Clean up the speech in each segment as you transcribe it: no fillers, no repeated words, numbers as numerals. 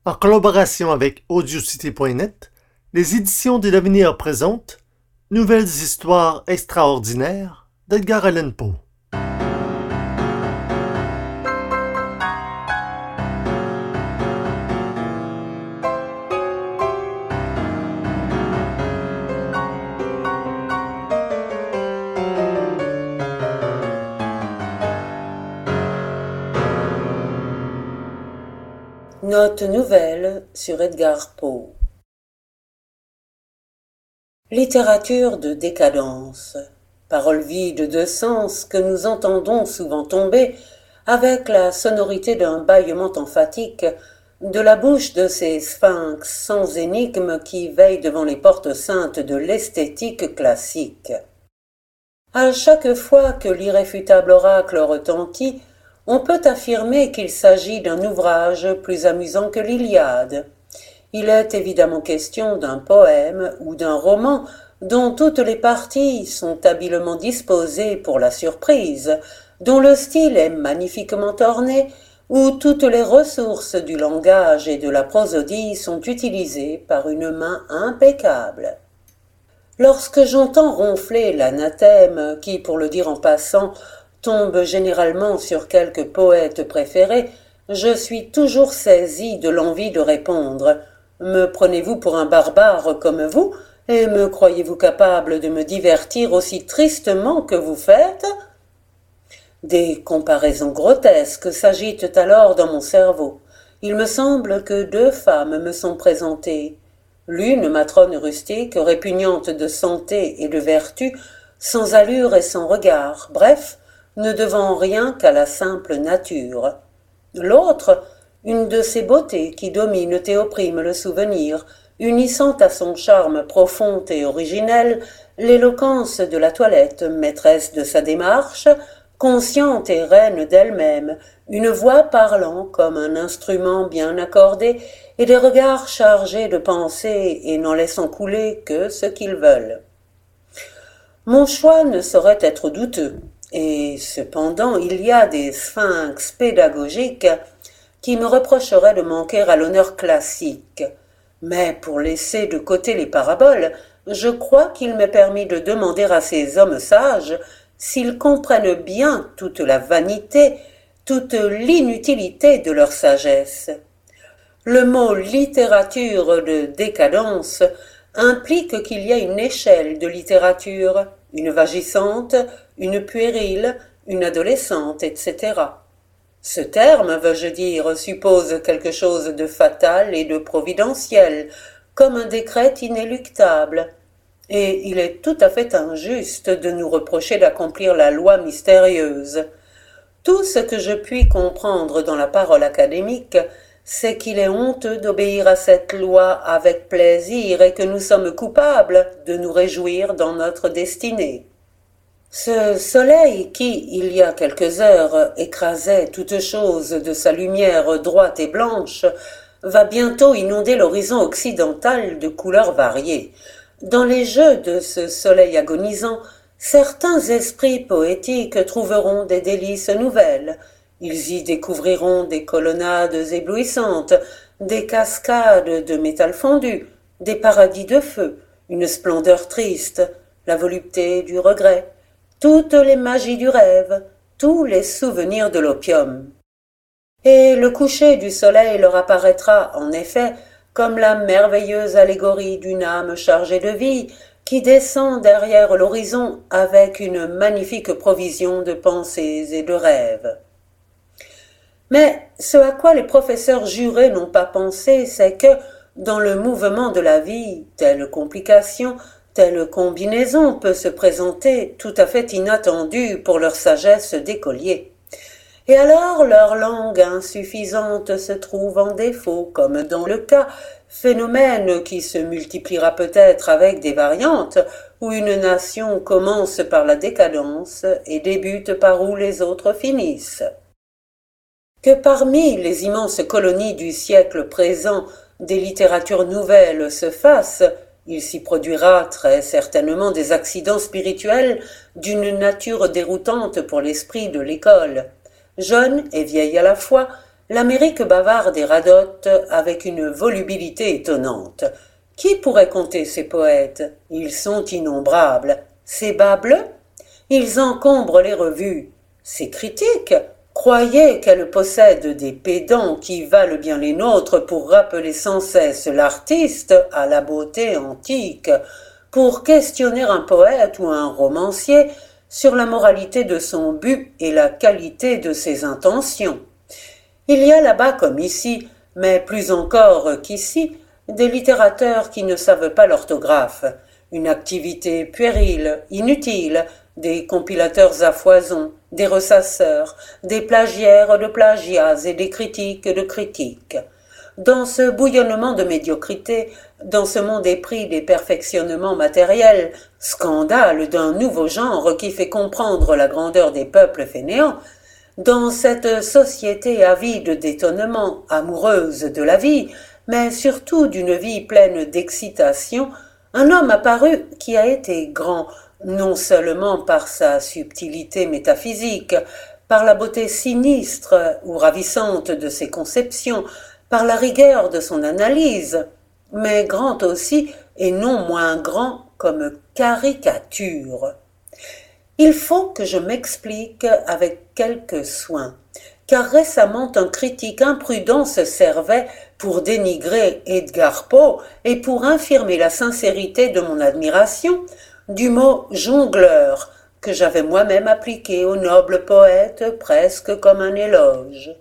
En collaboration avec Audiocité.net, les éditions de l'Avenir présentent Nouvelles histoires extraordinaires d'Edgar Allan Poe. Note nouvelle sur Edgar Poe. Littérature de décadence. Paroles vides de sens que nous entendons souvent tomber avec la sonorité d'un bâillement emphatique de la bouche de ces sphinx sans énigme qui veillent devant les portes saintes de l'esthétique classique. À chaque fois que l'irréfutable oracle retentit, on peut affirmer qu'il s'agit d'un ouvrage plus amusant que l'Iliade. Il est évidemment question d'un poème ou d'un roman dont toutes les parties sont habilement disposées pour la surprise, dont le style est magnifiquement orné, où toutes les ressources du langage et de la prosodie sont utilisées par une main impeccable. Lorsque j'entends ronfler l'anathème qui, pour le dire en passant, tombe généralement sur quelque poète préféré, je suis toujours saisi de l'envie de répondre. Me prenez-vous pour un barbare comme vous, et me croyez-vous capable de me divertir aussi tristement que vous faites ? Des comparaisons grotesques s'agitent alors dans mon cerveau. Il me semble que deux femmes me sont présentées. L'une matrone rustique, répugnante de santé et de vertu, sans allure et sans regard, bref, ne devant rien qu'à la simple nature. L'autre, une de ces beautés qui dominent et oppriment le souvenir, unissant à son charme profond et originel l'éloquence de la toilette, maîtresse de sa démarche, consciente et reine d'elle-même, une voix parlant comme un instrument bien accordé, et des regards chargés de pensée et n'en laissant couler que ce qu'ils veulent. Mon choix ne saurait être douteux. Et cependant, il y a des sphinx pédagogiques qui me reprocheraient de manquer à l'honneur classique. Mais pour laisser de côté les paraboles, je crois qu'il m'est permis de demander à ces hommes sages s'ils comprennent bien toute la vanité, toute l'inutilité de leur sagesse. Le mot littérature de décadence implique qu'il y a une échelle de littérature, une vagissante, une puérile, une adolescente, etc. Ce terme, veux-je dire, suppose quelque chose de fatal et de providentiel, comme un décret inéluctable, et il est tout à fait injuste de nous reprocher d'accomplir la loi mystérieuse. Tout ce que je puis comprendre dans la parole académique, c'est qu'il est honteux d'obéir à cette loi avec plaisir et que nous sommes coupables de nous réjouir dans notre destinée. Ce soleil qui, il y a quelques heures, écrasait toute chose de sa lumière droite et blanche, va bientôt inonder l'horizon occidental de couleurs variées. Dans les jeux de ce soleil agonisant, certains esprits poétiques trouveront des délices nouvelles. Ils y découvriront des colonnades éblouissantes, des cascades de métal fondu, des paradis de feu, une splendeur triste, la volupté du regret, toutes les magies du rêve, tous les souvenirs de l'opium. Et le coucher du soleil leur apparaîtra, en effet, comme la merveilleuse allégorie d'une âme chargée de vie qui descend derrière l'horizon avec une magnifique provision de pensées et de rêves. Mais ce à quoi les professeurs jurés n'ont pas pensé, c'est que, dans le mouvement de la vie, telle complication, telle combinaison peut se présenter tout à fait inattendue pour leur sagesse d'écolier. Et alors leur langue insuffisante se trouve en défaut, comme dans le cas, phénomène qui se multipliera peut-être avec des variantes, où une nation commence par la décadence et débute par où les autres finissent. Que parmi les immenses colonies du siècle présent des littératures nouvelles se fassent, il s'y produira très certainement des accidents spirituels d'une nature déroutante pour l'esprit de l'école. Jeune et vieille à la fois, L'Amérique bavarde et radote avec une volubilité étonnante. Qui pourrait compter ces poètes? Ils sont innombrables. Ces bas bleus? Ils encombrent les revues. Ces critiques? Croyez qu'elles possèdent des pédants qui valent bien les nôtres pour rappeler sans cesse l'artiste à la beauté antique, pour questionner un poète ou un romancier sur la moralité de son but et la qualité de ses intentions. Il y a là-bas comme ici, mais plus encore qu'ici, des littérateurs qui ne savent pas l'orthographe, une activité puérile, inutile, des compilateurs à foison, des ressasseurs, des plagiaires de plagiats et des critiques de critiques. Dans ce bouillonnement de médiocrité, dans ce monde épris des perfectionnements matériels, scandale d'un nouveau genre qui fait comprendre la grandeur des peuples fainéants, dans cette société avide d'étonnement, amoureuse de la vie, mais surtout d'une vie pleine d'excitation, un homme apparut qui a été grand, non seulement par sa subtilité métaphysique, par la beauté sinistre ou ravissante de ses conceptions, par la rigueur de son analyse, mais grand aussi et non moins grand comme caricature. Il faut que je m'explique avec quelque soin, car récemment un critique imprudent se servait pour dénigrer Edgar Poe et pour infirmer la sincérité de mon admiration du mot jongleur que j'avais moi-même appliqué au noble poète presque comme un éloge.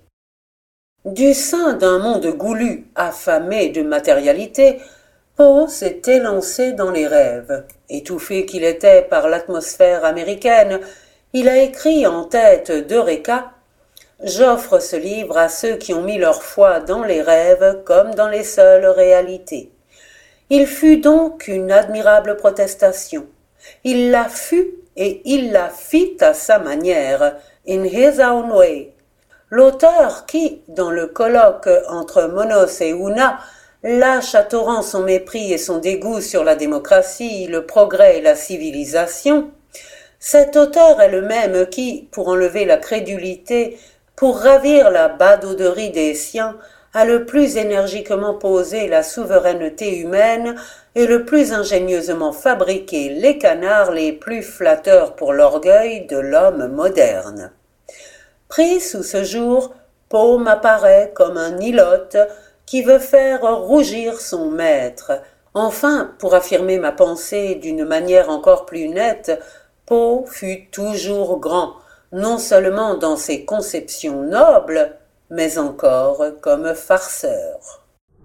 Du sein d'un monde goulu, affamé de matérialité, Poe s'est élancé dans les rêves. Étouffé qu'il était par l'atmosphère américaine, il a écrit en tête d'Eureka « J'offre ce livre à ceux qui ont mis leur foi dans les rêves comme dans les seules réalités. » Il fut donc une admirable protestation. Il la fut et il la fit à sa manière, in his own way. L'auteur qui, dans le colloque entre Monos et Una, lâche à torrent son mépris et son dégoût sur la démocratie, le progrès et la civilisation, cet auteur est le même qui, pour enlever la crédulité, pour ravir la badauderie des siens, a le plus énergiquement posé la souveraineté humaine et le plus ingénieusement fabriqué les canards les plus flatteurs pour l'orgueil de l'homme moderne. Pris sous ce jour, Poe m'apparaît comme un ilote qui veut faire rougir son maître. Enfin, pour affirmer ma pensée d'une manière encore plus nette, Poe fut toujours grand, non seulement dans ses conceptions nobles, mais encore comme farceur.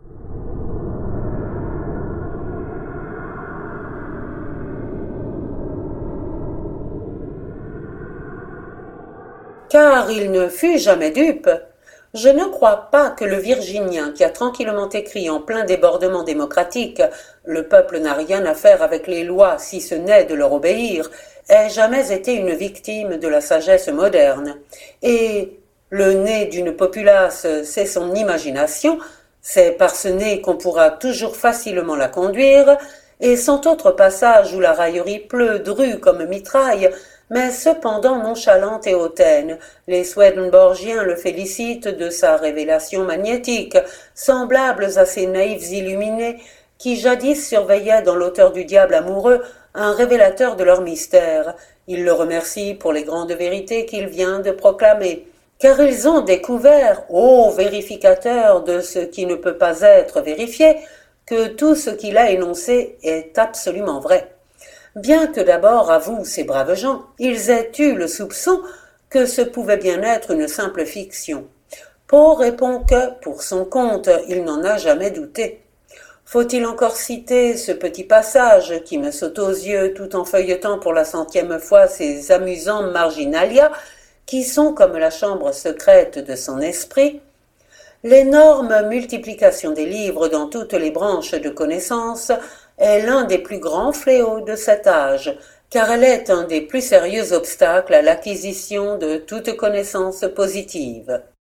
Car il ne fut jamais dupe. Je ne crois pas que le Virginien qui a tranquillement écrit en plein débordement démocratique « Le peuple n'a rien à faire avec les lois si ce n'est de leur obéir » ait jamais été une victime de la sagesse moderne. Et le nez d'une populace, c'est son imagination, c'est par ce nez qu'on pourra toujours facilement la conduire, et sans autre passage où la raillerie pleut drue comme mitraille, mais cependant nonchalante et hautaine. Les Swedenborgiens le félicitent de sa révélation magnétique, semblables à ces naïfs illuminés qui jadis surveillaient dans l'auteur du diable amoureux un révélateur de leur mystère. Ils le remercient pour les grandes vérités qu'il vient de proclamer, car ils ont découvert, ô vérificateurs de ce qui ne peut pas être vérifié, que tout ce qu'il a énoncé est absolument vrai. Bien que d'abord, à vous, ces braves gens, ils aient eu le soupçon que ce pouvait bien être une simple fiction. Poe répond que, pour son compte, il n'en a jamais douté. Faut-il encore citer ce petit passage qui me saute aux yeux tout en feuilletant pour la 100e fois ces amusants marginalia qui sont comme la chambre secrète de son esprit? L'énorme multiplication des livres dans toutes les branches de connaissances est l'un des plus grands fléaux de cet âge, car elle est un des plus sérieux obstacles à l'acquisition de toute connaissance positive.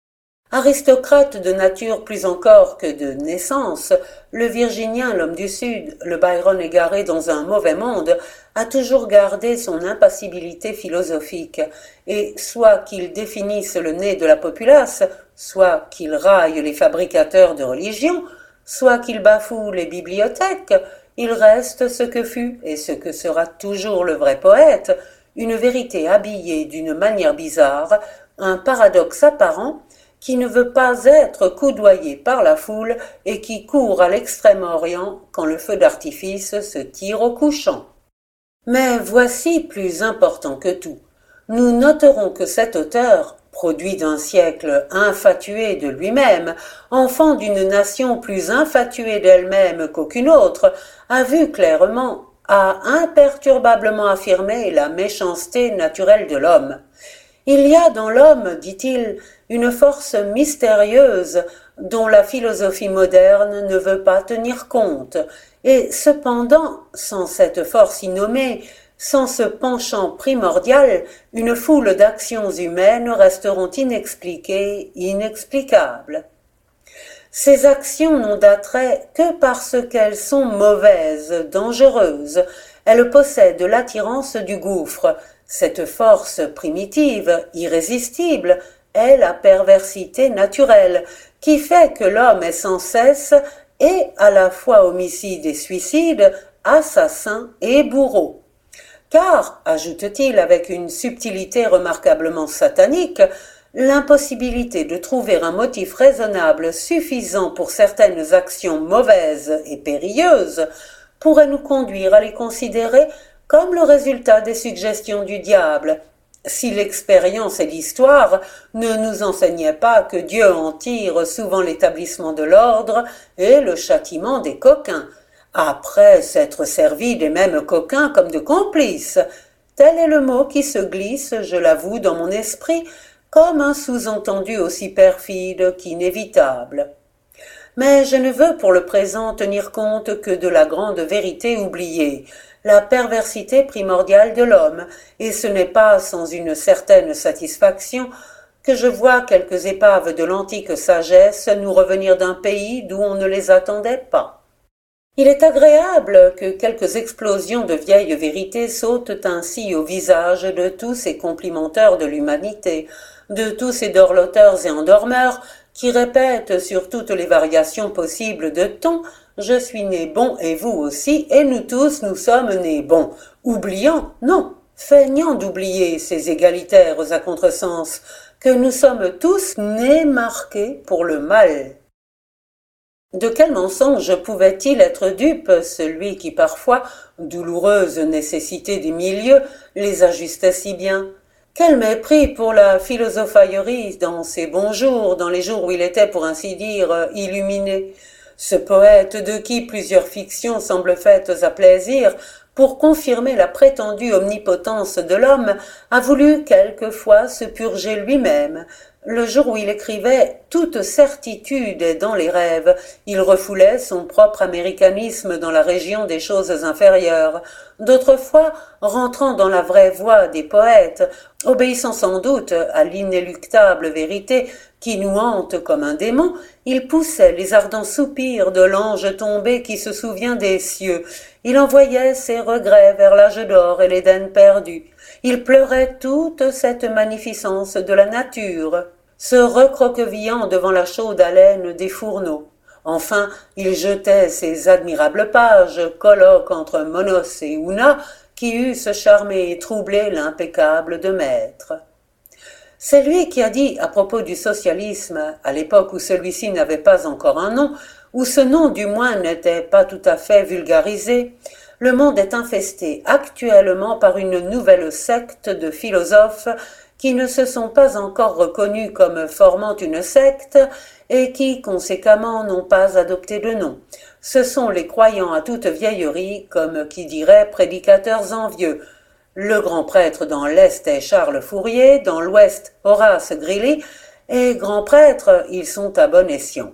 Aristocrate de nature plus encore que de naissance, le Virginien, l'homme du Sud, le Byron égaré dans un mauvais monde, a toujours gardé son impassibilité philosophique, et soit qu'il définisse le nez de la populace, soit qu'il raille les fabricateurs de religion, soit qu'il bafoue les bibliothèques, il reste ce que fut et ce que sera toujours le vrai poète, une vérité habillée d'une manière bizarre, un paradoxe apparent, qui ne veut pas être coudoyé par la foule et qui court à l'extrême-orient quand le feu d'artifice se tire au couchant. Mais voici plus important que tout. Nous noterons que cet auteur, produit d'un siècle infatué de lui-même, enfant d'une nation plus infatuée d'elle-même qu'aucune autre, a vu clairement, a imperturbablement affirmé la méchanceté naturelle de l'homme. Il y a dans l'homme, dit-il, une force mystérieuse dont la philosophie moderne ne veut pas tenir compte, et cependant, sans cette force innommée, sans ce penchant primordial, une foule d'actions humaines resteront inexpliquées, inexplicables. Ces actions n'ont d'attrait que parce qu'elles sont mauvaises, dangereuses. Elles possèdent l'attirance du gouffre. Cette force primitive, irrésistible, est la perversité naturelle, qui fait que l'homme est sans cesse, et à la fois homicide et suicide, assassin et bourreau. Car, ajoute-t-il avec une subtilité remarquablement satanique, l'impossibilité de trouver un motif raisonnable suffisant pour certaines actions mauvaises et périlleuses pourrait nous conduire à les considérer comme le résultat des suggestions du diable, si l'expérience et l'histoire ne nous enseignaient pas que Dieu en tire souvent l'établissement de l'ordre et le châtiment des coquins, après s'être servi des mêmes coquins comme de complices. Tel est le mot qui se glisse, je l'avoue, dans mon esprit, comme un sous-entendu aussi perfide qu'inévitable. Mais je ne veux pour le présent tenir compte que de la grande vérité oubliée, la perversité primordiale de l'homme, et ce n'est pas sans une certaine satisfaction que je vois quelques épaves de l'antique sagesse nous revenir d'un pays d'où on ne les attendait pas. Il est agréable que quelques explosions de vieilles vérités sautent ainsi au visage de tous ces complimenteurs de l'humanité, de tous ces dorloteurs et endormeurs qui répètent sur toutes les variations possibles de ton « Je suis né bon et vous aussi, et nous tous nous sommes nés bons », oubliant, non, feignant d'oublier ces égalitaires à contresens, que nous sommes tous nés marqués pour le mal. De quel mensonge pouvait-il être dupe, celui qui parfois, douloureuse nécessité des milieux, les ajustait si bien? Quel mépris pour la philosophaillerie dans ses bons jours, dans les jours où il était, pour ainsi dire, illuminé. Ce poète de qui plusieurs fictions semblent faites à plaisir, pour confirmer la prétendue omnipotence de l'homme, a voulu quelquefois se purger lui-même. Le jour où il écrivait, toute certitude est dans les rêves, il refoulait son propre américanisme dans la région des choses inférieures. D'autres fois, rentrant dans la vraie voie des poètes, obéissant sans doute à l'inéluctable vérité qui nous hante comme un démon, il poussait les ardents soupirs de l'ange tombé qui se souvient des cieux. Il envoyait ses regrets vers l'âge d'or et l'Éden perdu. Il pleurait toute cette magnificence de la nature, se recroquevillant devant la chaude haleine des fourneaux. Enfin, il jetait ces admirables pages, colloques entre Monos et Ouna, qui eussent charmé et troublé l'impeccable de Maître. C'est lui qui a dit à propos du socialisme, à l'époque où celui-ci n'avait pas encore un nom, où ce nom du moins n'était pas tout à fait vulgarisé, le monde est infesté actuellement par une nouvelle secte de philosophes qui ne se sont pas encore reconnus comme formant une secte et qui, conséquemment, n'ont pas adopté de nom. Ce sont les croyants à toute vieillerie, comme qui dirait prédicateurs envieux. Le grand prêtre dans l'Est est Charles Fourier, dans l'Ouest Horace Greeley, et grands prêtres, ils sont à bon escient.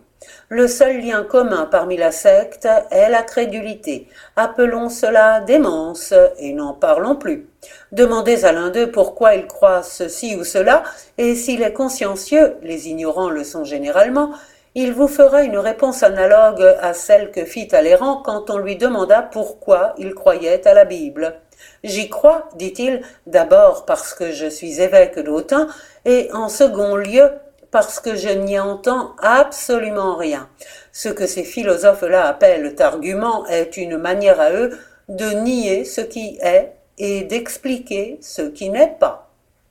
Le seul lien commun parmi la secte est la crédulité. Appelons cela démence et n'en parlons plus. Demandez à l'un d'eux pourquoi il croit ceci ou cela, et s'il est consciencieux, les ignorants le sont généralement, il vous fera une réponse analogue à celle que fit Talleyrand quand on lui demanda pourquoi il croyait à la Bible. J'y crois, dit-il, d'abord parce que je suis évêque d'Autun, et en second lieu parce que je n'y entends absolument rien. Ce que ces philosophes-là appellent argument est une manière à eux de nier ce qui est et d'expliquer ce qui n'est pas.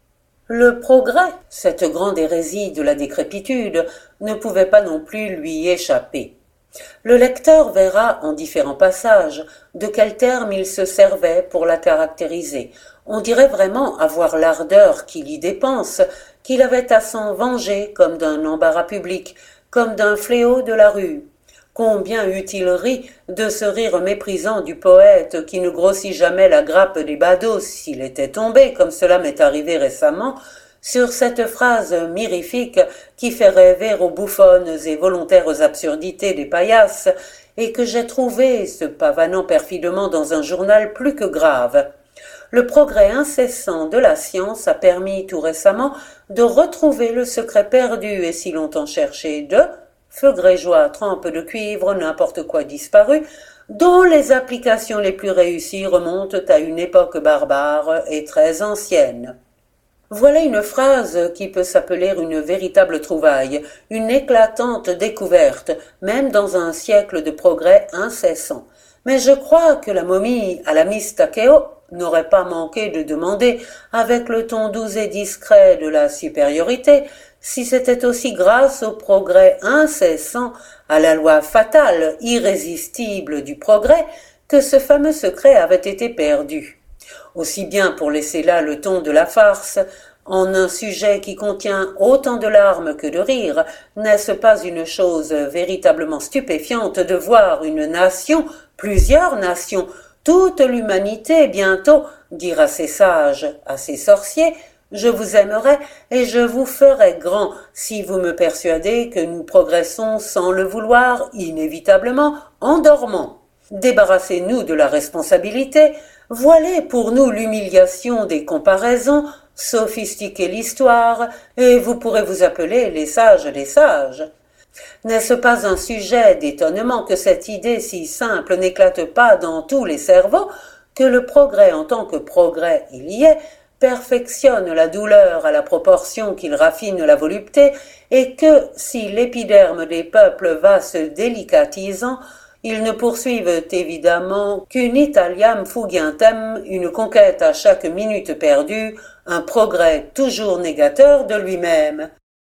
Le progrès, cette grande hérésie de la décrépitude, ne pouvait pas non plus lui échapper. Le lecteur verra en différents passages de quels termes il se servait pour la caractériser. On dirait vraiment avoir l'ardeur qu'il y dépense, qu'il avait à s'en venger comme d'un embarras public, comme d'un fléau de la rue. Combien eût-il ri de ce rire méprisant du poète qui ne grossit jamais la grappe des badauds s'il était tombé, comme cela m'est arrivé récemment, sur cette phrase mirifique qui fait rêver aux bouffonnes et volontaires absurdités des paillasses, et que j'ai trouvé, se pavanant perfidement dans un journal plus que grave. Le progrès incessant de la science a permis tout récemment de retrouver le secret perdu et si longtemps cherché de feu grégeois, trempe de cuivre, n'importe quoi disparu, dont les applications les plus réussies remontent à une époque barbare et très ancienne. Voilà une phrase qui peut s'appeler une véritable trouvaille, une éclatante découverte, même dans un siècle de progrès incessant. Mais je crois que la momie à la Miss Takeo n'aurait pas manqué de demander, avec le ton doux et discret de la supériorité, si c'était aussi grâce au progrès incessant, à la loi fatale, irrésistible du progrès, que ce fameux secret avait été perdu. Aussi bien pour laisser là le ton de la farce, en un sujet qui contient autant de larmes que de rires, n'est-ce pas une chose véritablement stupéfiante de voir une nation, plusieurs nations, toute l'humanité bientôt dire à ses sages, à ses sorciers, je vous aimerai et je vous ferai grand si vous me persuadez que nous progressons sans le vouloir, inévitablement, en dormant. Débarrassez-nous de la responsabilité, voilez pour nous l'humiliation des comparaisons, sophistiquez l'histoire, et vous pourrez vous appeler les sages des sages. N'est-ce pas un sujet d'étonnement que cette idée si simple n'éclate pas dans tous les cerveaux, que le progrès en tant que progrès il y est, perfectionne la douleur à la proportion qu'il raffine la volupté, et que, si l'épiderme des peuples va se délicatisant, ils ne poursuivent évidemment qu'une italiam fugiantem, une conquête à chaque minute perdue, un progrès toujours négateur de lui-même.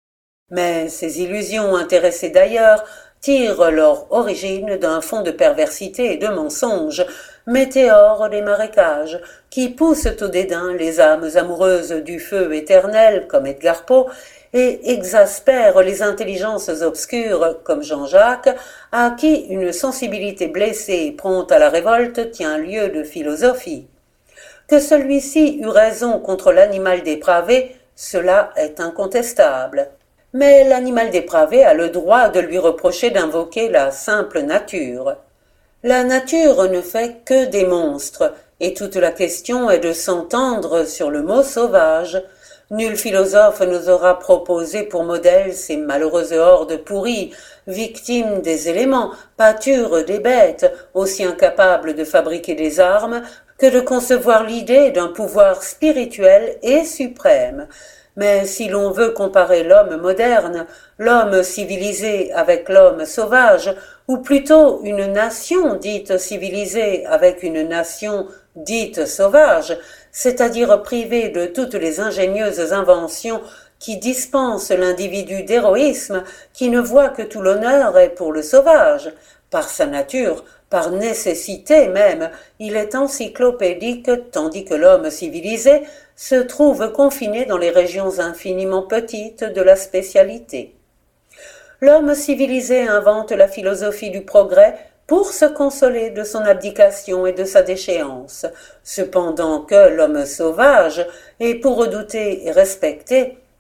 Mais ces illusions intéressées d'ailleurs tirent leur origine d'un fond de perversité et de mensonge, météores des marécages, qui poussent au dédain les âmes amoureuses du feu éternel, comme Edgar Poe, et exaspèrent les intelligences obscures, comme Jean-Jacques, à qui une sensibilité blessée et prompte à la révolte tient lieu de philosophie. Que celui-ci eut raison contre l'animal dépravé, cela est incontestable. Mais l'animal dépravé a le droit de lui reprocher d'invoquer la simple nature. La nature ne fait que des monstres, et toute la question est de s'entendre sur le mot sauvage. Nul philosophe nous aura proposé pour modèle ces malheureuses hordes pourries, victimes des éléments, pâture des bêtes, aussi incapables de fabriquer des armes que de concevoir l'idée d'un pouvoir spirituel et suprême. Mais si l'on veut comparer l'homme moderne, l'homme civilisé avec l'homme sauvage, ou plutôt une nation dite civilisée avec une nation dite sauvage, c'est-à-dire privée de toutes les ingénieuses inventions qui dispensent l'individu d'héroïsme, qui ne voit que tout l'honneur est pour le sauvage. Par sa nature, par nécessité même, il est encyclopédique, tandis que l'homme civilisé se trouve confiné dans les régions infiniment petites de la spécialité. L'homme civilisé invente la philosophie du progrès pour se consoler de son abdication et de sa déchéance, cependant que l'homme sauvage est pour redouter et respecter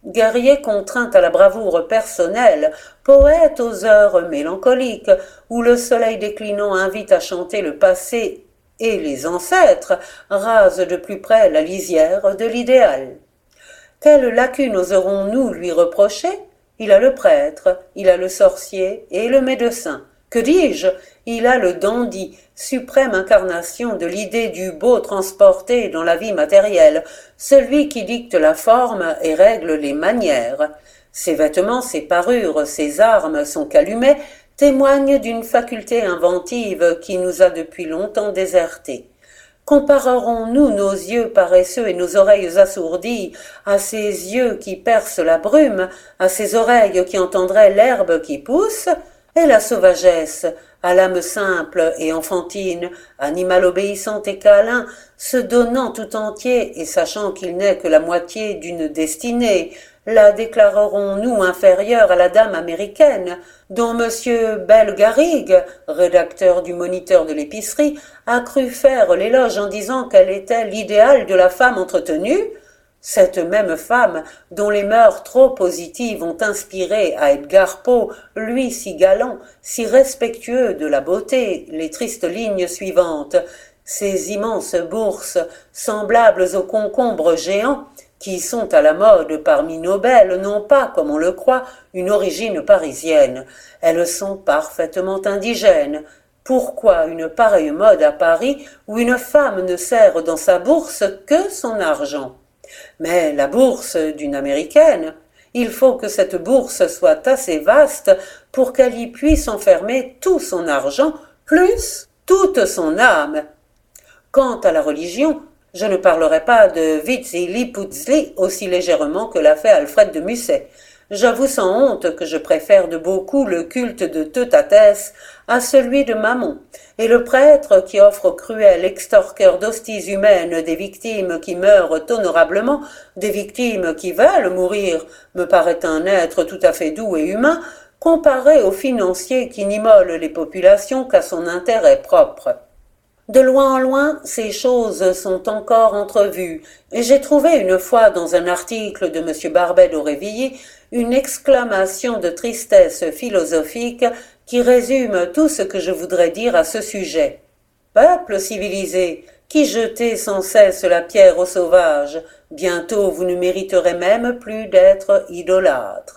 guerrier contraint à la bravoure personnelle, poète aux heures mélancoliques, où le soleil déclinant invite à chanter le passé et les ancêtres, rase de plus près la lisière de l'idéal. Quelle lacune oserons-nous lui reprocher? Il a le prêtre, il a le sorcier et le médecin. Que dis-je? Il a le dandy, suprême incarnation de l'idée du beau transporté dans la vie matérielle, celui qui dicte la forme et règle les manières. Ses vêtements, ses parures, ses armes, son calumet témoignent d'une faculté inventive qui nous a depuis longtemps désertés. Comparerons-nous nos yeux paresseux et nos oreilles assourdies à ces yeux qui percent la brume, à ces oreilles qui entendraient l'herbe qui pousse, et la sauvagesse, à l'âme simple et enfantine, animal obéissant et câlin, se donnant tout entier et sachant qu'il n'est que la moitié d'une destinée, la déclarerons-nous inférieure à la dame américaine, dont M. Bellegarrigue, rédacteur du Moniteur de l'épicerie, a cru faire l'éloge en disant qu'elle était l'idéal de la femme entretenue? Cette même femme, dont les mœurs trop positives ont inspiré à Edgar Poe, lui si galant, si respectueux de la beauté, les tristes lignes suivantes, ces immenses bourses, semblables aux concombres géants, qui sont à la mode parmi nos belles, n'ont pas, comme on le croit, une origine parisienne. Elles sont parfaitement indigènes. Pourquoi une pareille mode à Paris, où une femme ne sert dans sa bourse que son argent? Mais la bourse d'une américaine, il faut que cette bourse soit assez vaste pour qu'elle y puisse enfermer tout son argent, plus toute son âme. Quant à la religion, je ne parlerai pas de Vitzili-Putzli aussi légèrement que l'a fait Alfred de Musset. J'avoue sans honte que je préfère de beaucoup le culte de Teutatès à celui de Mammon, et le prêtre qui offre au cruel extorqueur d'hosties humaines des victimes qui meurent honorablement, des victimes qui veulent mourir, me paraît un être tout à fait doux et humain, comparé au financier qui n'immole les populations qu'à son intérêt propre. De loin en loin, ces choses sont encore entrevues, et j'ai trouvé une fois dans un article de M. Barbet d'Aurevilly une exclamation de tristesse philosophique qui résume tout ce que je voudrais dire à ce sujet. Peuple civilisé, qui jetez sans cesse la pierre aux sauvages, bientôt vous ne mériterez même plus d'être idolâtre.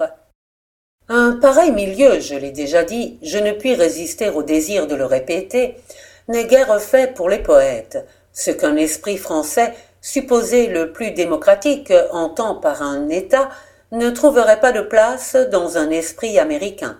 Un pareil milieu, je l'ai déjà dit, je ne puis résister au désir de le répéter, n'est guère fait pour les poètes, ce qu'un esprit français, supposé le plus démocratique, entend par un État, ne trouverait pas de place dans un esprit américain.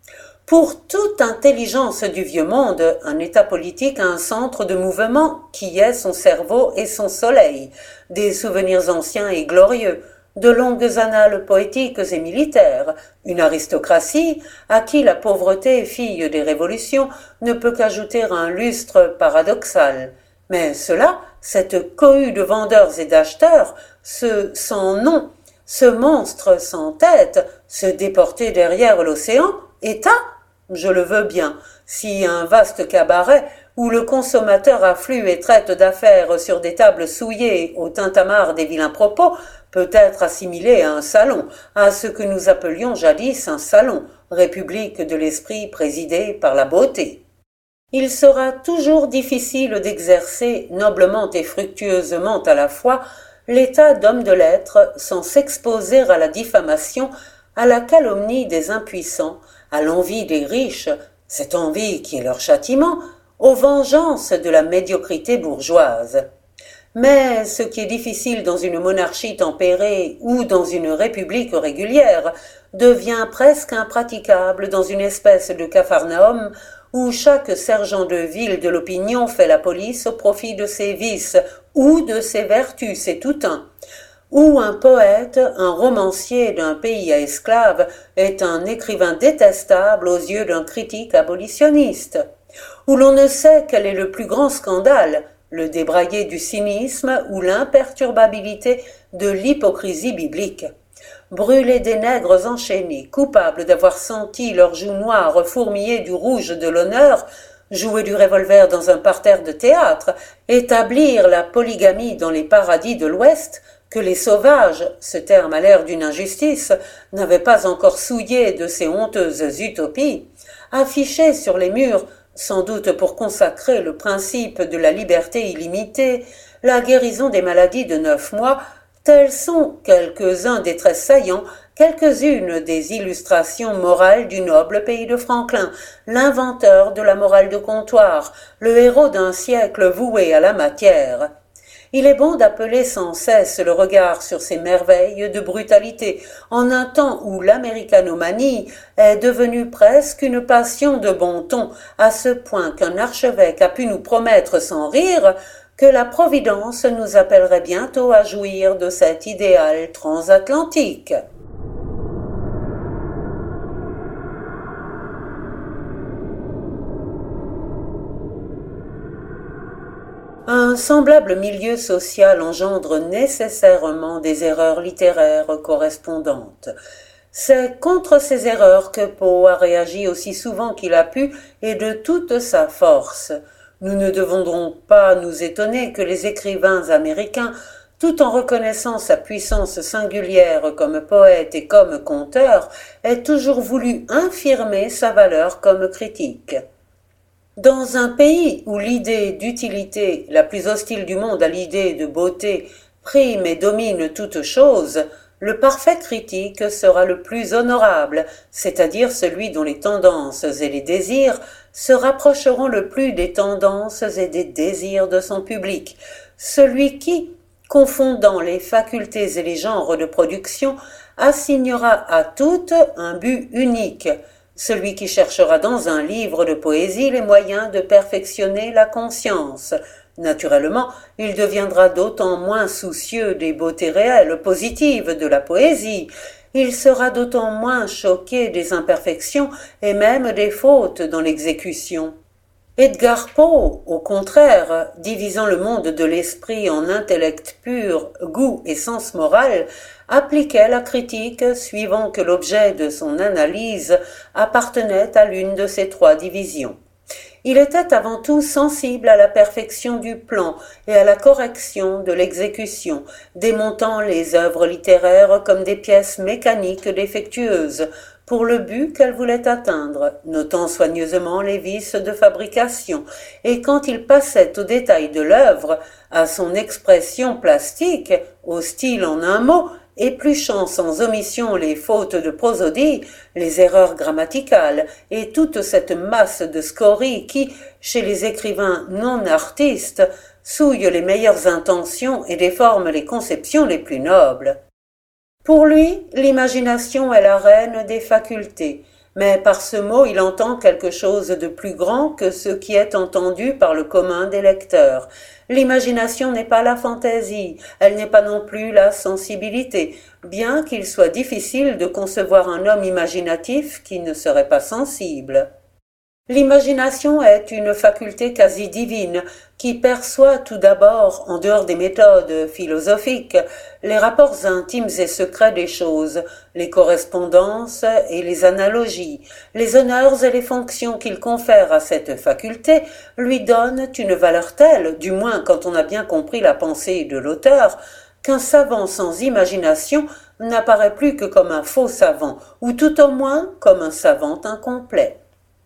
Pour toute intelligence du vieux monde, un État politique a un centre de mouvement qui est son cerveau et son soleil, des souvenirs anciens et glorieux, de longues annales poétiques et militaires, une aristocratie à qui la pauvreté, fille des révolutions, ne peut qu'ajouter un lustre paradoxal. Mais cela, cette cohue de vendeurs et d'acheteurs, ce sans nom, ce monstre sans tête, ce déporté derrière l'océan, État? Je le veux bien, si un vaste cabaret où le consommateur afflue et traite d'affaires sur des tables souillées au tintamarre des vilains propos, peut être assimilé à un salon, à ce que nous appelions jadis un salon, république de l'esprit présidée par la beauté. Il sera toujours difficile d'exercer noblement et fructueusement à la fois l'état d'homme de lettres sans s'exposer à la diffamation, à la calomnie des impuissants, à l'envie des riches, cette envie qui est leur châtiment, aux vengeances de la médiocrité bourgeoise. Mais ce qui est difficile dans une monarchie tempérée ou dans une république régulière devient presque impraticable dans une espèce de Capharnaüm où chaque sergent de ville de l'opinion fait la police au profit de ses vices ou de ses vertus, c'est tout un. Où un poète, un romancier d'un pays à esclaves est un écrivain détestable aux yeux d'un critique abolitionniste. Où l'on ne sait quel est le plus grand scandale, le débraillé du cynisme ou l'imperturbabilité de l'hypocrisie biblique. Brûler des nègres enchaînés, coupables d'avoir senti leurs joues noires fourmiller du rouge de l'honneur, jouer du revolver dans un parterre de théâtre, établir la polygamie dans les paradis de l'Ouest, que les sauvages, ce terme a l'air d'une injustice, n'avaient pas encore souillé de ces honteuses utopies, affichées sur les murs, sans doute pour consacrer le principe de la liberté illimitée, la guérison des maladies de 9 mois, tels sont quelques-uns des traits saillants, quelques-unes des illustrations morales du noble pays de Franklin, l'inventeur de la morale de comptoir, le héros d'un siècle voué à la matière. Il est bon d'appeler sans cesse le regard sur ces merveilles de brutalité, en un temps où l'américanomanie est devenue presque une passion de bon ton, à ce point qu'un archevêque a pu nous promettre sans rire que la Providence nous appellerait bientôt à jouir de cet idéal transatlantique. Un semblable milieu social engendre nécessairement des erreurs littéraires correspondantes. C'est contre ces erreurs que Poe a réagi aussi souvent qu'il a pu et de toute sa force. Nous ne devons donc pas nous étonner que les écrivains américains, tout en reconnaissant sa puissance singulière comme poète et comme conteur, aient toujours voulu infirmer sa valeur comme critique. Dans un pays où l'idée d'utilité, la plus hostile du monde à l'idée de beauté, prime et domine toute chose, le parfait critique sera le plus honorable, c'est-à-dire celui dont les tendances et les désirs se rapprocheront le plus des tendances et des désirs de son public, celui qui, confondant les facultés et les genres de production, assignera à toutes un but unique, celui qui cherchera dans un livre de poésie les moyens de perfectionner la conscience. Naturellement, il deviendra d'autant moins soucieux des beautés réelles, positives de la poésie. Il sera d'autant moins choqué des imperfections et même des fautes dans l'exécution. Edgar Poe, au contraire, divisant le monde de l'esprit en intellect pur, goût et sens moral, appliquait la critique suivant que l'objet de son analyse appartenait à l'une de ces trois divisions. Il était avant tout sensible à la perfection du plan et à la correction de l'exécution, démontant les œuvres littéraires comme des pièces mécaniques défectueuses, pour le but qu'elle voulait atteindre, notant soigneusement les vices de fabrication, et quand il passait au détail de l'œuvre, à son expression plastique, au style en un mot, épluchant sans omission les fautes de prosodie, les erreurs grammaticales et toute cette masse de scories qui, chez les écrivains non-artistes, souille les meilleures intentions et déforme les conceptions les plus nobles. Pour lui, l'imagination est la reine des facultés, mais par ce mot il entend quelque chose de plus grand que ce qui est entendu par le commun des lecteurs. L'imagination n'est pas la fantaisie, elle n'est pas non plus la sensibilité, bien qu'il soit difficile de concevoir un homme imaginatif qui ne serait pas sensible. L'imagination est une faculté quasi divine qui perçoit tout d'abord, en dehors des méthodes philosophiques, les rapports intimes et secrets des choses, les correspondances et les analogies, les honneurs et les fonctions qu'il confère à cette faculté lui donnent une valeur telle, du moins quand on a bien compris la pensée de l'auteur, qu'un savant sans imagination n'apparaît plus que comme un faux savant, ou tout au moins comme un savant incomplet.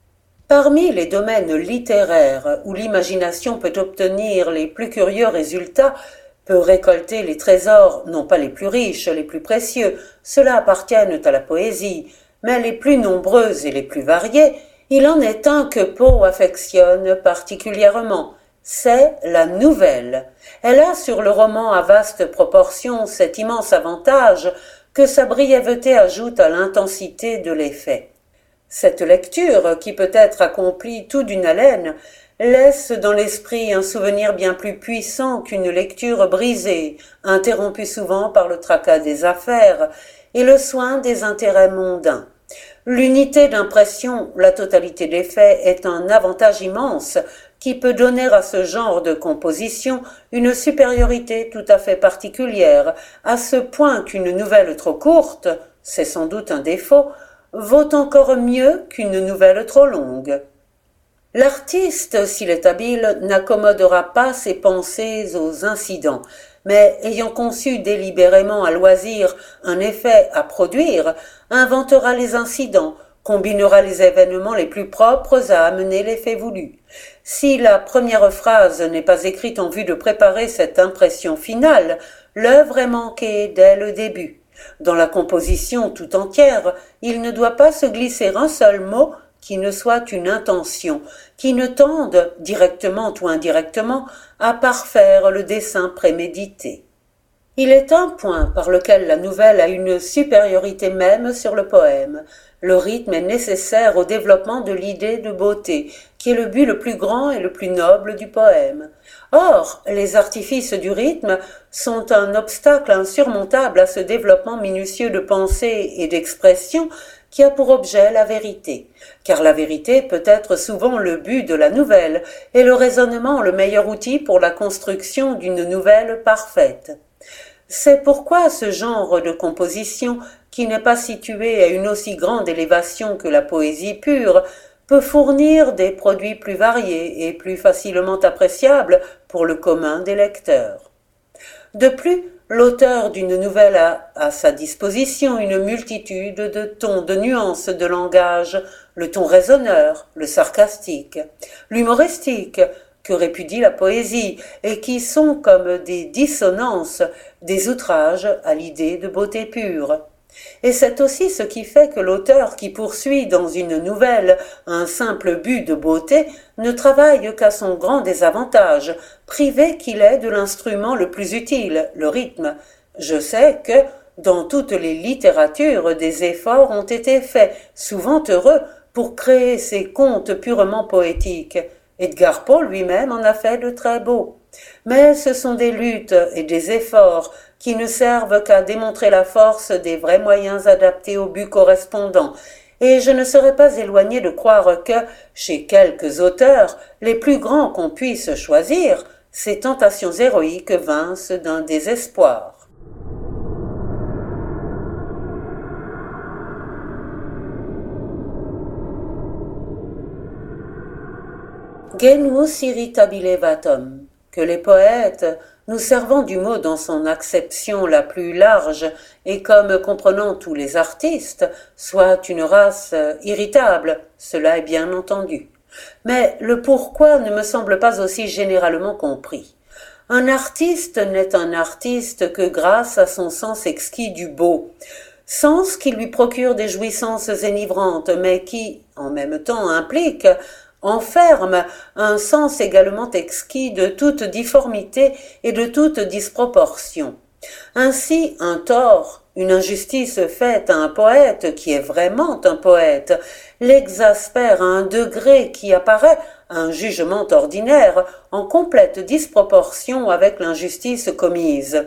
Parmi les domaines littéraires où l'imagination peut obtenir les plus curieux résultats, peut récolter les trésors, non pas les plus riches, les plus précieux, ceux-là appartiennent à la poésie, mais les plus nombreux et les plus variés, il en est un que Poe affectionne particulièrement, c'est la nouvelle. Elle a sur le roman à vaste proportion cet immense avantage que sa brièveté ajoute à l'intensité de l'effet. Cette lecture, qui peut être accomplie tout d'une haleine, laisse dans l'esprit un souvenir bien plus puissant qu'une lecture brisée, interrompue souvent par le tracas des affaires et le soin des intérêts mondains. L'unité d'impression, la totalité des faits, est un avantage immense qui peut donner à ce genre de composition une supériorité tout à fait particulière, à ce point qu'une nouvelle trop courte, c'est sans doute un défaut, vaut encore mieux qu'une nouvelle trop longue. L'artiste, s'il est habile, n'accommodera pas ses pensées aux incidents, mais ayant conçu délibérément à loisir un effet à produire, inventera les incidents, combinera les événements les plus propres à amener l'effet voulu. Si la première phrase n'est pas écrite en vue de préparer cette impression finale, l'œuvre est manquée dès le début. Dans la composition tout entière, il ne doit pas se glisser un seul mot qui ne soit une intention, qui ne tende, directement ou indirectement, à parfaire le dessein prémédité. Il est un point par lequel la nouvelle a une supériorité même sur le poème. Le rythme est nécessaire au développement de l'idée de beauté, qui est le but le plus grand et le plus noble du poème. Or, les artifices du rythme sont un obstacle insurmontable à ce développement minutieux de pensée et d'expression qui a pour objet la vérité, car la vérité peut être souvent le but de la nouvelle, et le raisonnement le meilleur outil pour la construction d'une nouvelle parfaite. C'est pourquoi ce genre de composition, qui n'est pas situé à une aussi grande élévation que la poésie pure, peut fournir des produits plus variés et plus facilement appréciables pour le commun des lecteurs. De plus, l'auteur d'une nouvelle a à sa disposition une multitude de tons, de nuances de langage, le ton raisonneur, le sarcastique, l'humoristique, que répudie la poésie, et qui sont comme des dissonances, des outrages à l'idée de beauté pure. Et c'est aussi ce qui fait que l'auteur qui poursuit dans une nouvelle un simple but de beauté ne travaille qu'à son grand désavantage, privé qu'il est de l'instrument le plus utile, le rythme. Je sais que, dans toutes les littératures, des efforts ont été faits, souvent heureux, pour créer ces contes purement poétiques. Edgar Poe lui-même en a fait de très beaux. Mais ce sont des luttes et des efforts qui ne servent qu'à démontrer la force des vrais moyens adaptés au but correspondant, et je ne serais pas éloigné de croire que, chez quelques auteurs, les plus grands qu'on puisse choisir, ces tentations héroïques vincent d'un désespoir. Genus irritabilivatum, que les poètes, nous servant du mot dans son acception la plus large et comme comprenant tous les artistes, soient une race irritable, cela est bien entendu. Mais le pourquoi ne me semble pas aussi généralement compris. Un artiste n'est un artiste que grâce à son sens exquis du beau, sens qui lui procure des jouissances enivrantes, mais qui, en même temps, implique enferme un sens également exquis de toute difformité et de toute disproportion. Ainsi, un tort, une injustice faite à un poète qui est vraiment un poète, l'exaspère à un degré qui apparaît à un jugement ordinaire en complète disproportion avec l'injustice commise.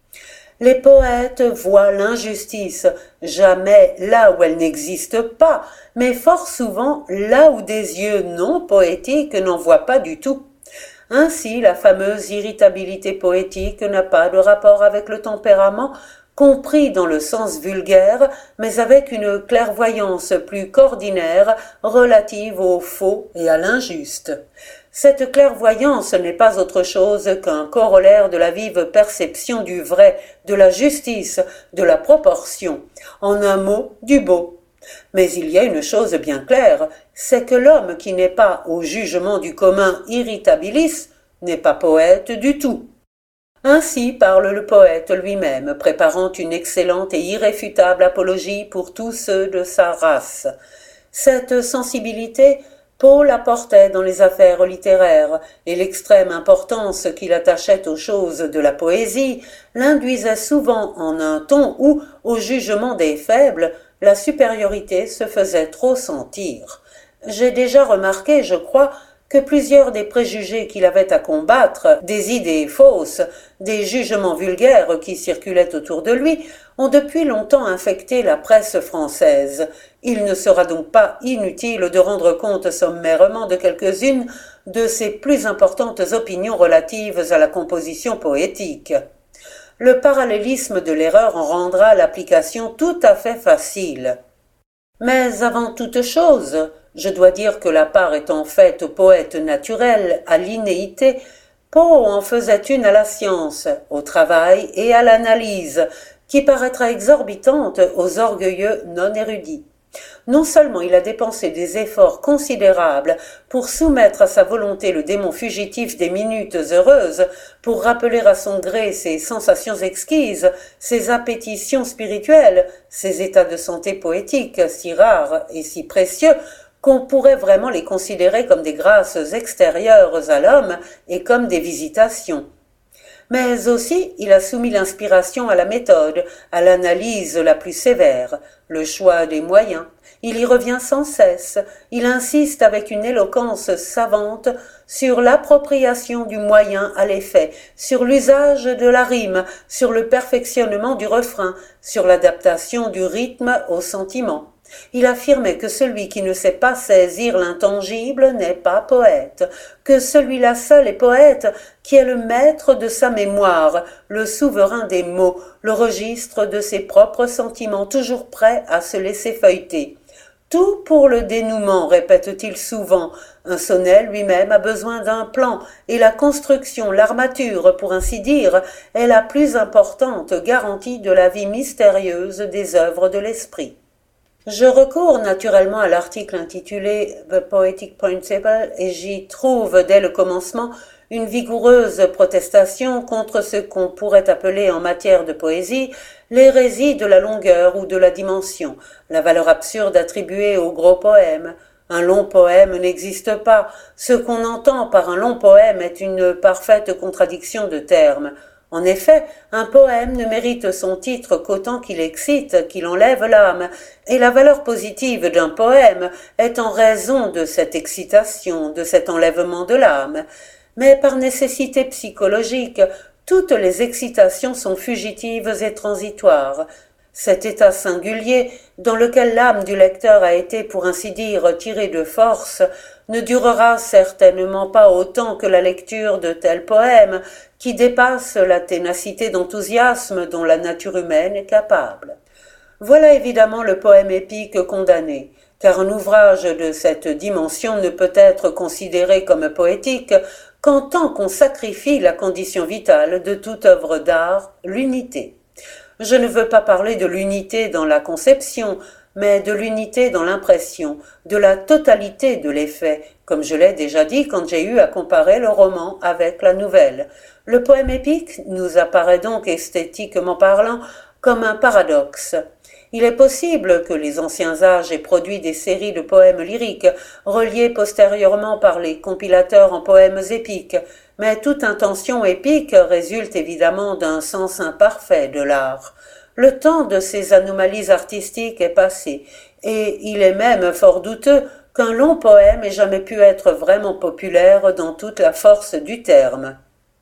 Les poètes voient l'injustice, jamais là où elle n'existe pas, mais fort souvent là où des yeux non poétiques n'en voient pas du tout. Ainsi, la fameuse irritabilité poétique n'a pas de rapport avec le tempérament, compris dans le sens vulgaire, mais avec une clairvoyance plus qu'ordinaire relative au faux et à l'injuste. Cette clairvoyance n'est pas autre chose qu'un corollaire de la vive perception du vrai, de la justice, de la proportion, en un mot, du beau. Mais il y a une chose bien claire, c'est que l'homme qui n'est pas au jugement du commun irritabilis n'est pas poète du tout. Ainsi parle le poète lui-même, préparant une excellente et irréfutable apologie pour tous ceux de sa race. Cette sensibilité, Poe l'apportait dans les affaires littéraires, et l'extrême importance qu'il attachait aux choses de la poésie l'induisait souvent en un ton où, au jugement des faibles, la supériorité se faisait trop sentir. J'ai déjà remarqué, je crois, que plusieurs des préjugés qu'il avait à combattre, des idées fausses, des jugements vulgaires qui circulaient autour de lui, ont depuis longtemps infecté la presse française. Il ne sera donc pas inutile de rendre compte sommairement de quelques-unes de ses plus importantes opinions relatives à la composition poétique. Le parallélisme de l'erreur en rendra l'application tout à fait facile. Mais avant toute chose, je dois dire que la part étant faite au poète naturel, à l'innéité, Poe en faisait une à la science, au travail et à l'analyse, qui paraîtra exorbitante aux orgueilleux non érudits. Non seulement il a dépensé des efforts considérables pour soumettre à sa volonté le démon fugitif des minutes heureuses, pour rappeler à son gré ses sensations exquises, ses appétitions spirituelles, ses états de santé poétiques si rares et si précieux, qu'on pourrait vraiment les considérer comme des grâces extérieures à l'homme et comme des visitations. Mais aussi il a soumis l'inspiration à la méthode, à l'analyse la plus sévère, le choix des moyens. Il y revient sans cesse, il insiste avec une éloquence savante sur l'appropriation du moyen à l'effet, sur l'usage de la rime, sur le perfectionnement du refrain, sur l'adaptation du rythme au sentiment. Il affirmait que celui qui ne sait pas saisir l'intangible n'est pas poète, que celui-là seul est poète qui est le maître de sa mémoire, le souverain des mots, le registre de ses propres sentiments, toujours prêt à se laisser feuilleter. Tout pour le dénouement, répète-t-il souvent. Un sonnet lui-même a besoin d'un plan, et la construction, l'armature, pour ainsi dire, est la plus importante garantie de la vie mystérieuse des œuvres de l'esprit. Je recours naturellement à l'article intitulé « The Poetic Principle » et j'y trouve dès le commencement une vigoureuse protestation contre ce qu'on pourrait appeler en matière de poésie l'hérésie de la longueur ou de la dimension, la valeur absurde attribuée aux gros poèmes. Un long poème n'existe pas. Ce qu'on entend par un long poème est une parfaite contradiction de termes. En effet, un poème ne mérite son titre qu'autant qu'il excite, qu'il enlève l'âme, et la valeur positive d'un poème est en raison de cette excitation, de cet enlèvement de l'âme. Mais par nécessité psychologique, toutes les excitations sont fugitives et transitoires. Cet état singulier, dans lequel l'âme du lecteur a été, pour ainsi dire, tirée de force, ne durera certainement pas autant que la lecture de tels poèmes qui dépassent la ténacité d'enthousiasme dont la nature humaine est capable. Voilà évidemment le poème épique condamné, car un ouvrage de cette dimension ne peut être considéré comme poétique qu'en tant qu'on sacrifie la condition vitale de toute œuvre d'art, l'unité. Je ne veux pas parler de l'unité dans la conception, mais de l'unité dans l'impression, de la totalité de l'effet, comme je l'ai déjà dit quand j'ai eu à comparer le roman avec la nouvelle. Le poème épique nous apparaît donc esthétiquement parlant comme un paradoxe. Il est possible que les anciens âges aient produit des séries de poèmes lyriques, reliés postérieurement par les compilateurs en poèmes épiques, mais toute intention épique résulte évidemment d'un sens imparfait de l'art. Le temps de ces anomalies artistiques est passé, et il est même fort douteux qu'un long poème ait jamais pu être vraiment populaire dans toute la force du terme.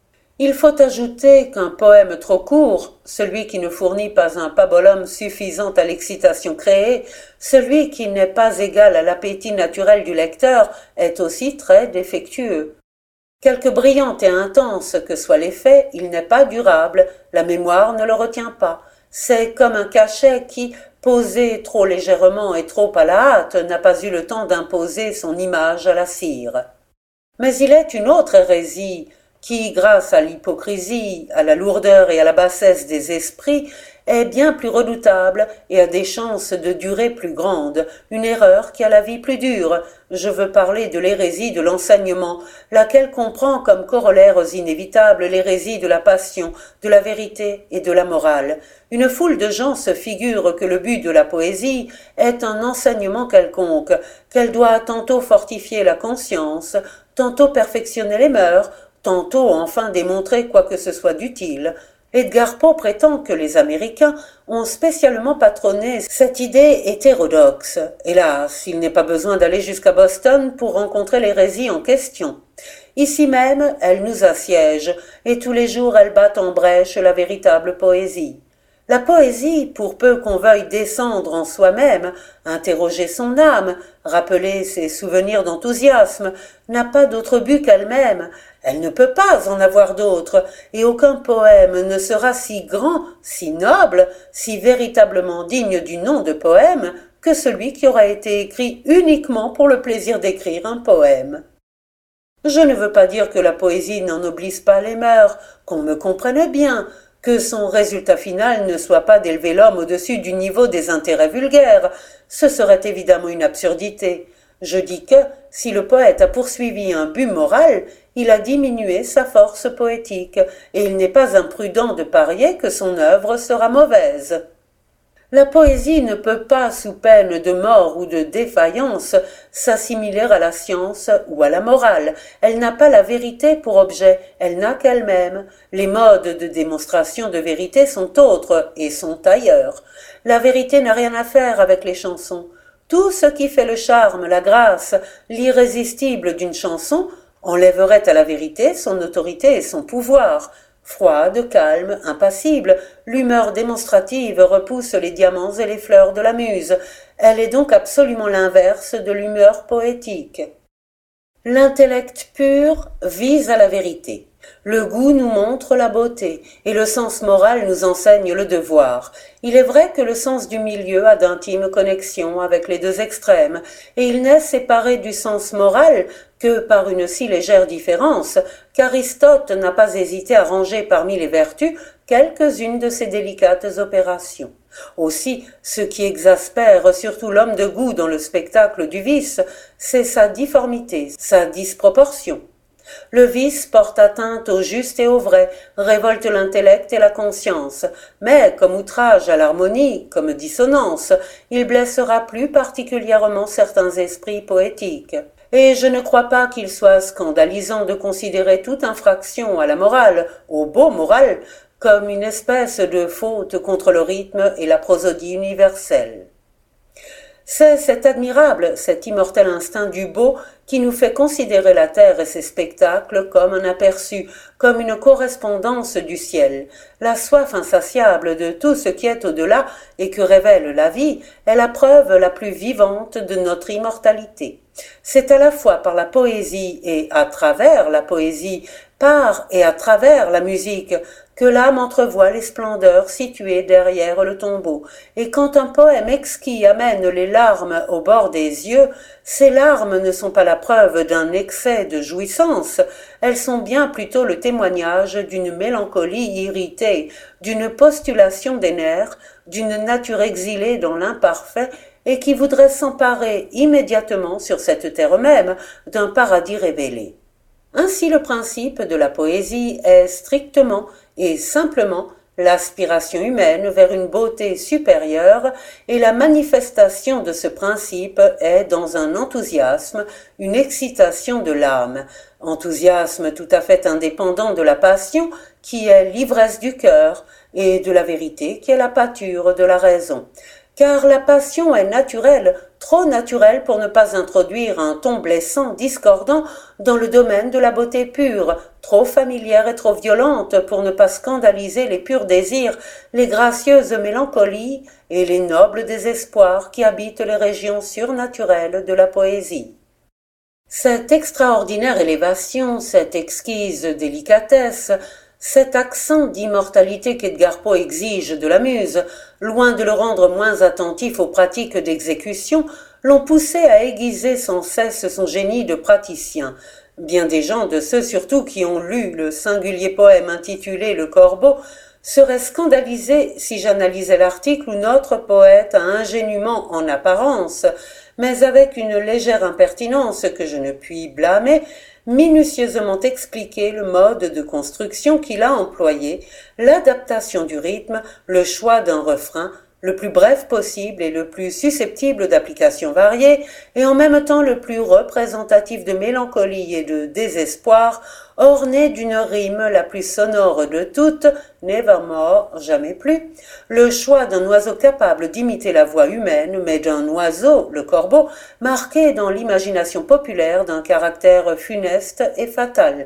Il faut ajouter qu'un poème trop court, celui qui ne fournit pas un pabolum suffisant à l'excitation créée, celui qui n'est pas égal à l'appétit naturel du lecteur, est aussi très défectueux. Quelque brillant et intense que soit l'effet, il n'est pas durable, la mémoire ne le retient pas. C'est comme un cachet qui, posé trop légèrement et trop à la hâte, n'a pas eu le temps d'imposer son image à la cire. Mais il est une autre hérésie qui, grâce à l'hypocrisie, à la lourdeur et à la bassesse des esprits, est bien plus redoutable et a des chances de durée plus grandes, une erreur qui a la vie plus dure. Je veux parler de l'hérésie de l'enseignement, laquelle comprend comme corollaires inévitables l'hérésie de la passion, de la vérité et de la morale. Une foule de gens se figure que le but de la poésie est un enseignement quelconque, qu'elle doit tantôt fortifier la conscience, tantôt perfectionner les mœurs, tantôt enfin démontrer quoi que ce soit d'utile. Edgar Poe prétend que les Américains ont spécialement patronné cette idée hétérodoxe. Hélas, il n'est pas besoin d'aller jusqu'à Boston pour rencontrer l'hérésie en question. Ici même, elle nous assiège, et tous les jours elle bat en brèche la véritable poésie. La poésie, pour peu qu'on veuille descendre en soi-même, interroger son âme, rappeler ses souvenirs d'enthousiasme, n'a pas d'autre but qu'elle-même. Elle ne peut pas en avoir d'autre, et aucun poème ne sera si grand, si noble, si véritablement digne du nom de poème que celui qui aura été écrit uniquement pour le plaisir d'écrire un poème. Je ne veux pas dire que la poésie n'en oblige pas les mœurs, qu'on me comprenne bien, que son résultat final ne soit pas d'élever l'homme au-dessus du niveau des intérêts vulgaires. Ce serait évidemment une absurdité. Je dis que, si le poète a poursuivi un but moral, il a diminué sa force poétique, et il n'est pas imprudent de parier que son œuvre sera mauvaise. La poésie ne peut pas, sous peine de mort ou de défaillance, s'assimiler à la science ou à la morale. Elle n'a pas la vérité pour objet, elle n'a qu'elle-même. Les modes de démonstration de vérité sont autres et sont ailleurs. La vérité n'a rien à faire avec les chansons. Tout ce qui fait le charme, la grâce, l'irrésistible d'une chanson enlèverait à la vérité son autorité et son pouvoir. Froide, calme, impassible, l'humeur démonstrative repousse les diamants et les fleurs de la muse. Elle est donc absolument l'inverse de l'humeur poétique. L'intellect pur vise à la vérité. Le goût nous montre la beauté, et le sens moral nous enseigne le devoir. Il est vrai que le sens du milieu a d'intimes connexions avec les deux extrêmes, et il n'est séparé du sens moral que par une si légère différence qu'Aristote n'a pas hésité à ranger parmi les vertus quelques-unes de ces délicates opérations. Aussi, ce qui exaspère surtout l'homme de goût dans le spectacle du vice, c'est sa difformité, sa disproportion. Le vice porte atteinte au juste et au vrai, révolte l'intellect et la conscience, mais comme outrage à l'harmonie, comme dissonance, il blessera plus particulièrement certains esprits poétiques. Et je ne crois pas qu'il soit scandalisant de considérer toute infraction à la morale, au beau moral, comme une espèce de faute contre le rythme et la prosodie universelle. C'est cet admirable, cet immortel instinct du beau qui nous fait considérer la terre et ses spectacles comme un aperçu, comme une correspondance du ciel. La soif insatiable de tout ce qui est au-delà et que révèle la vie est la preuve la plus vivante de notre immortalité. C'est à la fois par la poésie et à travers la poésie, par et à travers la musique, que l'âme entrevoit les splendeurs situées derrière le tombeau, et quand un poème exquis amène les larmes au bord des yeux, ces larmes ne sont pas la preuve d'un excès de jouissance, elles sont bien plutôt le témoignage d'une mélancolie irritée, d'une postulation des nerfs, d'une nature exilée dans l'imparfait, et qui voudrait s'emparer immédiatement sur cette terre même d'un paradis révélé. Ainsi le principe de la poésie est strictement et simplement l'aspiration humaine vers une beauté supérieure, et la manifestation de ce principe est dans un enthousiasme, une excitation de l'âme, enthousiasme tout à fait indépendant de la passion qui est l'ivresse du cœur, et de la vérité qui est la pâture de la raison. Car la passion est naturelle, trop naturelle pour ne pas introduire un ton blessant, discordant dans le domaine de la beauté pure, trop familière et trop violente pour ne pas scandaliser les purs désirs, les gracieuses mélancolies et les nobles désespoirs qui habitent les régions surnaturelles de la poésie. Cette extraordinaire élévation, cette exquise délicatesse, cet accent d'immortalité qu'Edgar Poe exige de la muse, loin de le rendre moins attentif aux pratiques d'exécution, l'ont poussé à aiguiser sans cesse son génie de praticien. Bien des gens, de ceux surtout qui ont lu le singulier poème intitulé Le Corbeau, seraient scandalisés si j'analysais l'article où notre poète a ingénument, en apparence, mais avec une légère impertinence que je ne puis blâmer, minutieusement expliqué le mode de construction qu'il a employé, l'adaptation du rythme, le choix d'un refrain, le plus bref possible et le plus susceptible d'applications variées, et en même temps le plus représentatif de mélancolie et de désespoir, orné d'une rime la plus sonore de toutes, Nevermore, jamais plus, le choix d'un oiseau capable d'imiter la voix humaine, mais d'un oiseau, le corbeau, marqué dans l'imagination populaire d'un caractère funeste et fatal,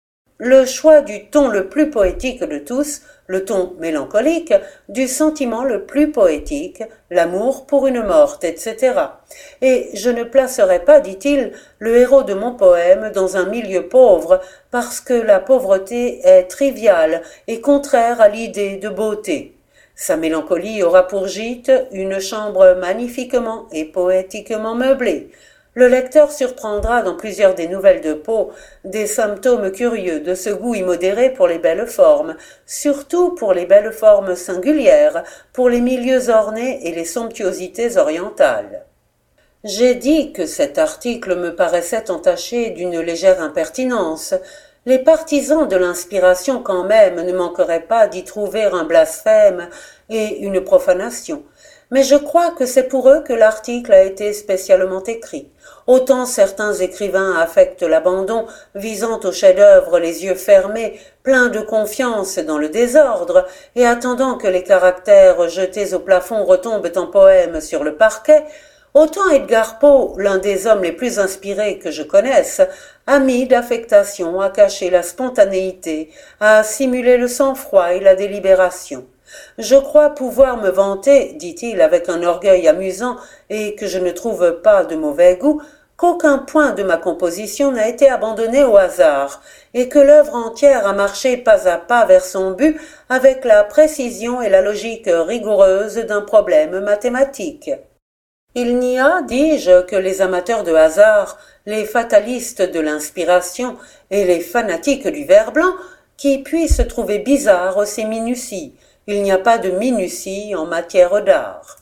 le choix du ton le plus poétique de tous, le ton mélancolique, du sentiment le plus poétique, l'amour pour une morte, etc. Et je ne placerai pas, dit-il, le héros de mon poème dans un milieu pauvre, parce que la pauvreté est triviale et contraire à l'idée de beauté. Sa mélancolie aura pour gîte une chambre magnifiquement et poétiquement meublée. Le lecteur surprendra dans plusieurs des nouvelles de Poe des symptômes curieux de ce goût immodéré pour les belles formes, surtout pour les belles formes singulières, pour les milieux ornés et les somptuosités orientales. J'ai dit que cet article me paraissait entaché d'une légère impertinence. Les partisans de l'inspiration quand même ne manqueraient pas d'y trouver un blasphème et une profanation. Mais je crois que c'est pour eux que l'article a été spécialement écrit. Autant certains écrivains affectent l'abandon, visant au chef-d'œuvre les yeux fermés, pleins de confiance dans le désordre, et attendant que les caractères jetés au plafond retombent en poème sur le parquet, autant Edgar Poe, l'un des hommes les plus inspirés que je connaisse, a mis d'affectation à cacher la spontanéité, à simuler le sang-froid et la délibération. Je crois pouvoir me vanter, dit-il avec un orgueil amusant et que je ne trouve pas de mauvais goût, qu'aucun point de ma composition n'a été abandonné au hasard, et que l'œuvre entière a marché pas à pas vers son but avec la précision et la logique rigoureuse d'un problème mathématique. Il n'y a, dis-je, que les amateurs de hasard, les fatalistes de l'inspiration et les fanatiques du ver blanc qui puissent trouver bizarres ces minuties. Il n'y a pas de minutie en matière d'art.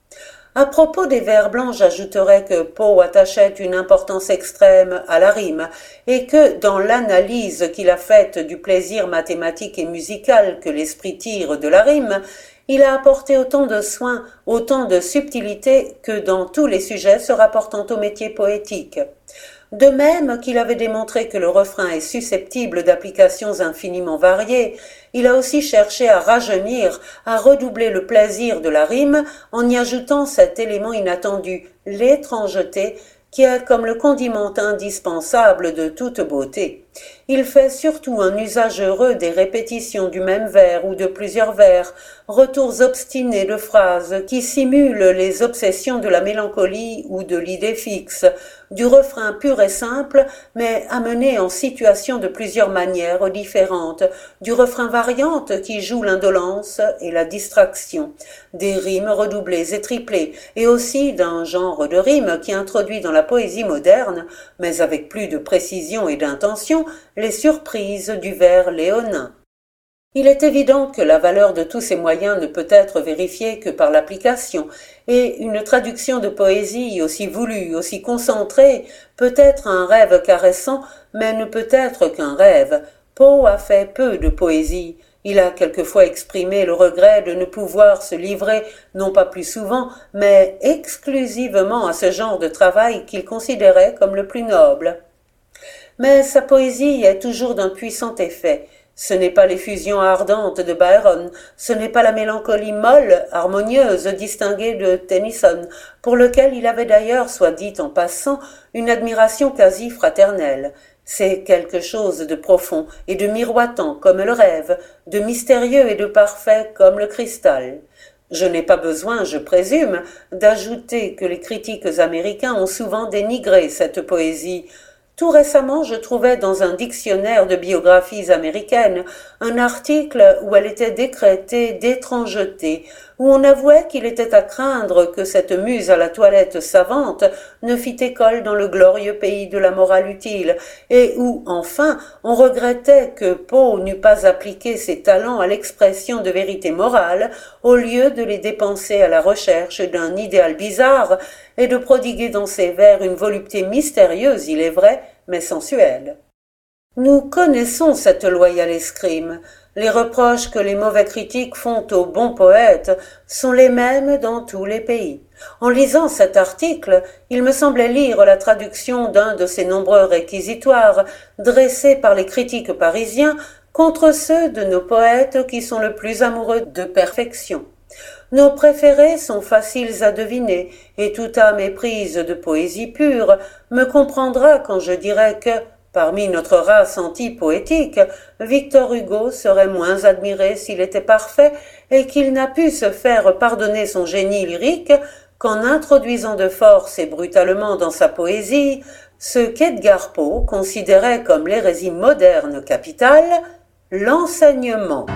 À propos des vers blancs, j'ajouterai que Poe attachait une importance extrême à la rime et que, dans l'analyse qu'il a faite du plaisir mathématique et musical que l'esprit tire de la rime, il a apporté autant de soin, autant de subtilité que dans tous les sujets se rapportant au métier poétique. De même qu'il avait démontré que le refrain est susceptible d'applications infiniment variées, il a aussi cherché à rajeunir, à redoubler le plaisir de la rime en y ajoutant cet élément inattendu, l'étrangeté, qui est comme le condiment indispensable de toute beauté. Il fait surtout un usage heureux des répétitions du même vers ou de plusieurs vers, retours obstinés de phrases qui simulent les obsessions de la mélancolie ou de l'idée fixe, du refrain pur et simple, mais amené en situation de plusieurs manières différentes, du refrain variante qui joue l'indolence et la distraction, des rimes redoublées et triplées, et aussi d'un genre de rime qui introduit dans la poésie moderne, mais avec plus de précision et d'intention, les surprises du vers léonin. Il est évident que la valeur de tous ces moyens ne peut être vérifiée que par l'application, et une traduction de poésie aussi voulue, aussi concentrée, peut être un rêve caressant, mais ne peut être qu'un rêve. Poe a fait peu de poésie. Il a quelquefois exprimé le regret de ne pouvoir se livrer, non pas plus souvent, mais exclusivement à ce genre de travail qu'il considérait comme le plus noble. Mais sa poésie est toujours d'un puissant effet. Ce n'est pas l'effusion ardente de Byron, ce n'est pas la mélancolie molle, harmonieuse, distinguée de Tennyson, pour lequel il avait d'ailleurs, soit dit en passant, une admiration quasi fraternelle. C'est quelque chose de profond et de miroitant comme le rêve, de mystérieux et de parfait comme le cristal. Je n'ai pas besoin, je présume, d'ajouter que les critiques américains ont souvent dénigré cette poésie. Tout récemment, je trouvais dans un dictionnaire de biographies américaines un article où elle était décrétée d'étrangeté, où on avouait qu'il était à craindre que cette muse à la toilette savante ne fît école dans le glorieux pays de la morale utile, et où, enfin, on regrettait que Poe n'eût pas appliqué ses talents à l'expression de vérité morale, au lieu de les dépenser à la recherche d'un idéal bizarre, et de prodiguer dans ses vers une volupté mystérieuse, il est vrai, mais sensuelle. Nous connaissons cette loyale escrime. Les reproches que les mauvais critiques font aux bons poètes sont les mêmes dans tous les pays. En lisant cet article, il me semblait lire la traduction d'un de ces nombreux réquisitoires dressés par les critiques parisiens contre ceux de nos poètes qui sont le plus amoureux de perfection. Nos préférés sont faciles à deviner, et toute âme éprise de poésie pure me comprendra quand je dirai que, parmi notre race anti-poétique, Victor Hugo serait moins admiré s'il était parfait et qu'il n'a pu se faire pardonner son génie lyrique qu'en introduisant de force et brutalement dans sa poésie ce qu'Edgar Poe considérait comme l'hérésie moderne capitale, l'enseignement.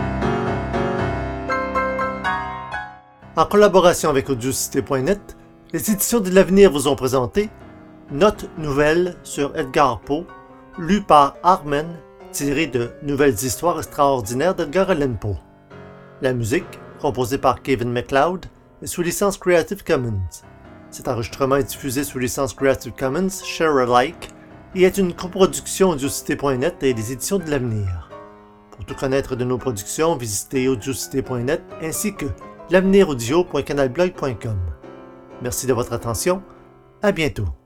En collaboration avec Audiocité.net, Les éditions de l'Avenir vous ont présenté Notes nouvelles sur Edgar Poe, lu par Armen, tiré de Nouvelles histoires extraordinaires d'Edgar Allan Poe. La musique, composée par Kevin MacLeod, est sous licence Creative Commons. Cet enregistrement est diffusé sous licence Creative Commons Share Alike et est une coproduction Audiocité.net et des éditions de l'Avenir. Pour tout connaître de nos productions, visitez audiocité.net ainsi que l'aveniraudio.canalblog.com. Merci de votre attention. À bientôt.